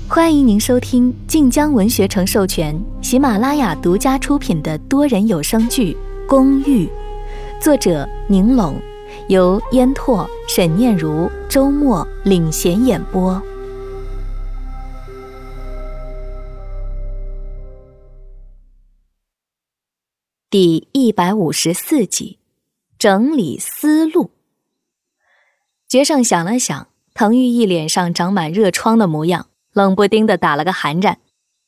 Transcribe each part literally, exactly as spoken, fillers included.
欢迎您收听晋江文学城授权、喜马拉雅独家出品的多人有声剧《公寓》，作者宁拢，由烟拓、沈念如、周末领衔演播。第一百五十四集，整理思路。决胜想了想，滕玉义脸上长满热疮的模样，冷不丁地打了个寒战。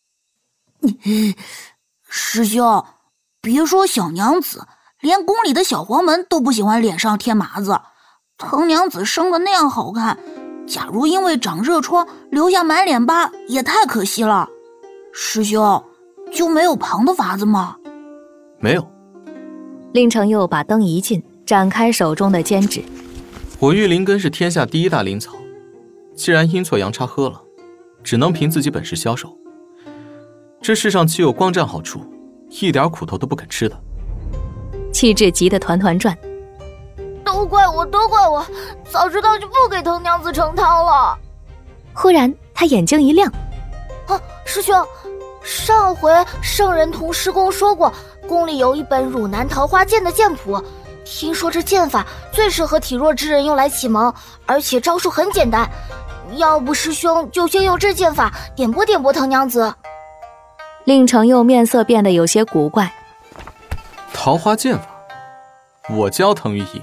师兄，别说小娘子，连宫里的小黄门都不喜欢脸上贴麻子。滕娘子生得那样好看，假如因为长热疮留下满脸疤，也太可惜了。师兄，就没有旁的法子吗？ 没有。 令程佑把灯一进，展开手中的尖指。 我玉灵根是天下第一大灵草，既然阴错阳差喝了，只能凭自己本事消受。这世上岂有光占好处，一点苦头都不肯吃的？ 气质急得团团转。 都怪我，都怪我，早知道就不给滕娘子盛汤了。 忽然他眼睛一亮。 啊，师兄，上回圣人同师公说过，宫里有一本汝南桃花剑的剑谱，听说这剑法最适合体弱之人用来启蒙，而且招数很简单。要不师兄就先用这剑法点拨点拨滕娘子。 令程佑面色变得有些古怪。 桃花剑法，我教滕玉义。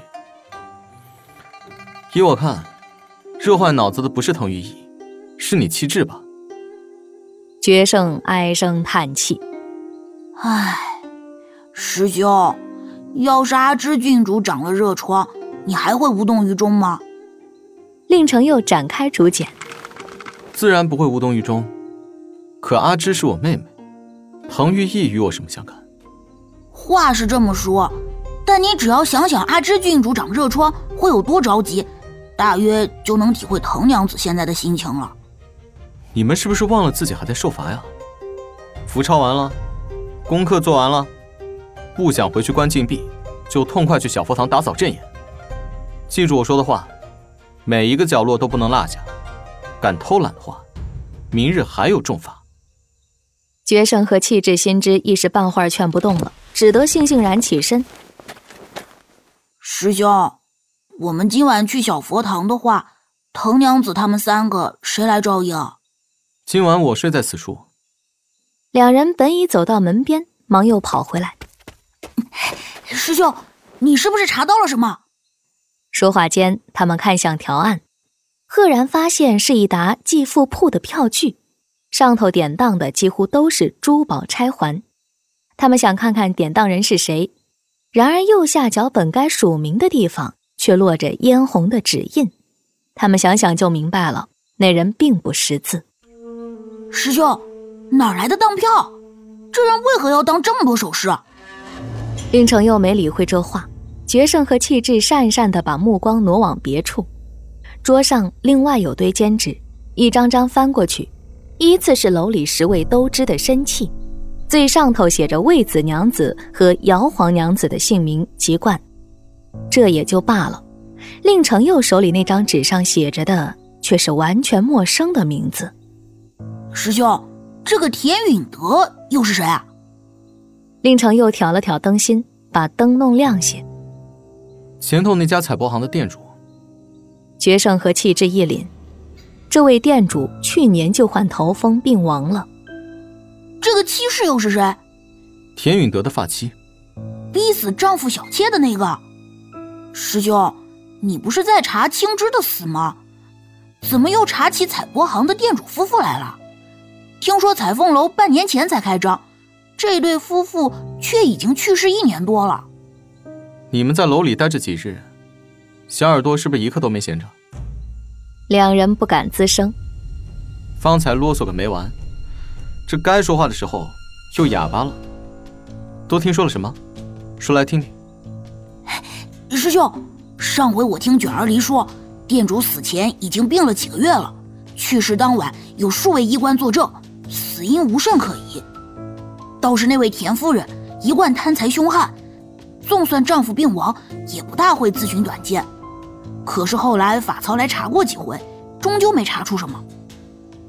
依我看，热坏脑子的不是滕玉义，是你气质吧？ 决胜唉声叹气。 唉，师兄，要是阿芝郡主长了热疮，你还会无动于衷吗？ 令程佑展开竹简。 自然不会无动于衷，可阿芝是我妹妹，滕玉义与我什么相干？ 话是这么说，但你只要想想阿芝郡主长热疮会有多着急，大约就能体会滕娘子现在的心情了。 你们是不是忘了自己还在受罚呀？符抄完了，功课做完了，不想回去关禁闭，就痛快去小佛堂打扫阵眼。记住我说的话，每一个角落都不能落下，敢偷懒的话，明日还有重罚。 决胜和气质心知一时半会儿劝不动了，只得悻悻然起身。 师兄，我们今晚去小佛堂的话，滕娘子他们三个谁来照应？ 今晚我睡在此处。 两人本已走到门边，忙又跑回来。 师兄，你是不是查到了什么？ 说话间，他们看向条案，赫然发现是一沓寄付铺的票据，上头典当的几乎都是珠宝钗环。他们想看看典当人是谁，然而右下角本该署名的地方却落着嫣红的指印。他们想想就明白了，那人并不识字。 师兄，哪来的当票？这人为何要当这么多首饰？ 令程佑没理会这话，决胜和气质讪讪地把目光挪往别处。桌上另外有堆笺纸，一张张翻过去，依次是楼里十位都知的身契，最上头写着魏子娘子和姚皇娘子的姓名籍贯。这也就罢了，令程佑手里那张纸上写着的却是完全陌生的名字。 师兄，这个田允德又是谁啊？ 令程佑挑了挑灯芯，把灯弄亮些。 前头那家彩帛行的店主。 决胜和气质一凛，这位店主去年就患头风病亡了。 这个妻室又是谁？ 田允德的发妻， 逼死丈夫小妾的那个。师兄，你不是在查青枝的死吗？怎么又查起彩帛行的店主夫妇来了？听说彩凤楼半年前才开张，这对夫妇却已经去世一年多了。 你们在楼里待着几日，小耳朵是不是一刻都没闲着？ 两人不敢吱声。 方才啰嗦个没完，这该说话的时候又哑巴了。都听说了什么？说来听听。 师兄，上回我听卷儿离说，店主死前已经病了几个月了，去世当晚有数位医官作证，死因无甚可疑。倒是那位田夫人一贯贪财凶悍，纵算丈夫病亡，也不大会自寻短见。可是后来法曹来查过几回，终究没查出什么。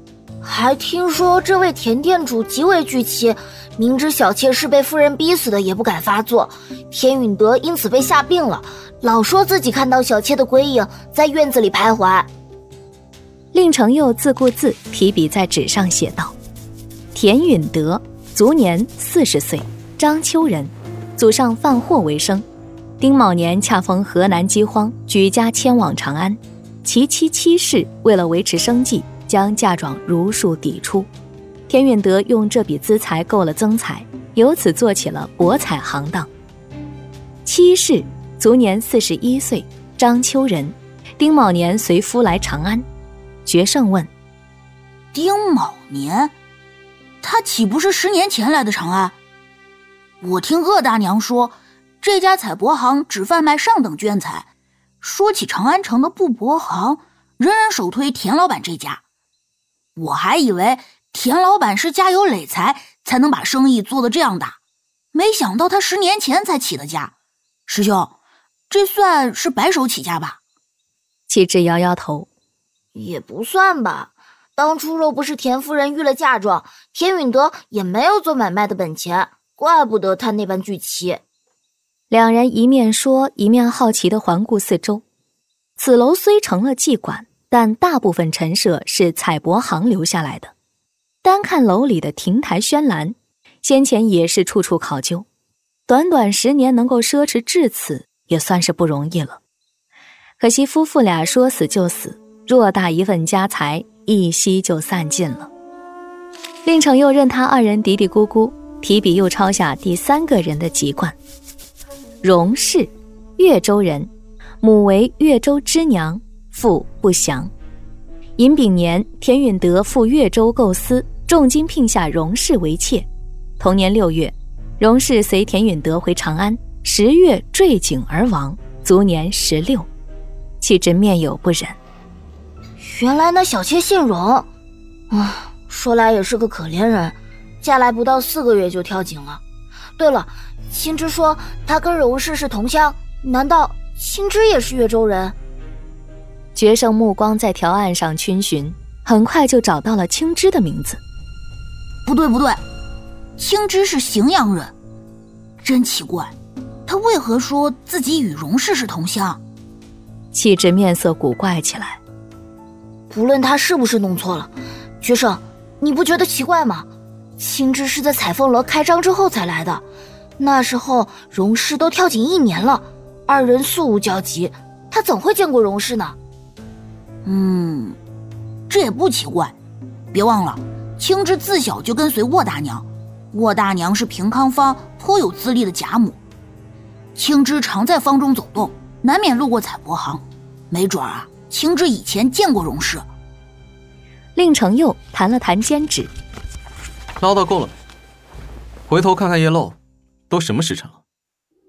还听说这位田店主极为巨气，明知小妾是被夫人逼死的也不敢发作。田允德因此被吓病了，老说自己看到小妾的鬼影在院子里徘徊。 令程佑自顾自提笔在纸上写道：田允德，卒年四十岁，章丘人，祖上贩货为生。丁卯年恰逢河南饥荒，举家迁往长安。其妻戚氏为了维持生计，将嫁妆如数抵出。田允德用这笔资财购了增财，由此做起了博彩行当。戚氏卒年四十一岁，章丘人，丁卯年随夫来长安。决胜问： 丁卯年，他岂不是十年前来的长安？我听鄂大娘说，这家彩帛行只贩卖上等绢彩。说起长安城的布帛行，人人首推田老板这家。我还以为田老板是家有累财，才能把生意做得这样大，没想到他十年前才起的家。师兄，这算是白手起家吧？ 戚之摇摇头： 也不算吧，当初若不是田夫人预了嫁妆，田允德也没有做买卖的本钱，怪不得他那般巨气。 两人一面说，一面好奇地环顾四周。此楼虽成了妓馆，但大部分陈设是彩帛行留下来的。单看楼里的亭台轩栏，先前也是处处考究。短短十年能够奢侈至此，也算是不容易了。可惜夫妇俩说死就死，偌大一份家财，一夕就散尽了。令程又任他二人嘀嘀咕咕，提笔又抄下第三个人的籍贯。荣氏，越州人，母为越州知娘，父不详。寅丙年，田允德赴越州构思，重金聘下荣氏为妾。同年六月，荣氏随田允德回长安，十月坠井而亡，卒年十六。戚之面有不忍： 原来那小妾姓荣，啊，说来也是个可怜人，嫁来不到四个月就跳井了。对了，青枝说她跟荣氏是同乡，难道青枝也是越州人？ 决胜目光在条案上逡巡，很快就找到了青枝的名字。 不对不对，青枝是荥阳人，真奇怪，他为何说自己与荣氏是同乡？ 气质面色古怪起来。 不论他是不是弄错了，决胜，你不觉得奇怪吗？青枝是在彩凤楼开张之后才来的，那时候荣氏都跳井一年了，二人素无交集，他怎会见过荣氏呢？ 嗯，这也不奇怪。别忘了，青枝自小就跟随沃大娘，沃大娘是平康坊颇有资历的贾母。青枝常在坊中走动，难免路过彩帛行，没准啊，青枝以前见过荣氏。 令程佑弹了弹尖指： 唠叨够了，回头看看夜漏，都什么时辰了？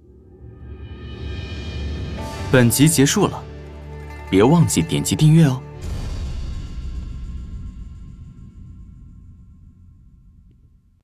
本集结束了，别忘记点击订阅哦。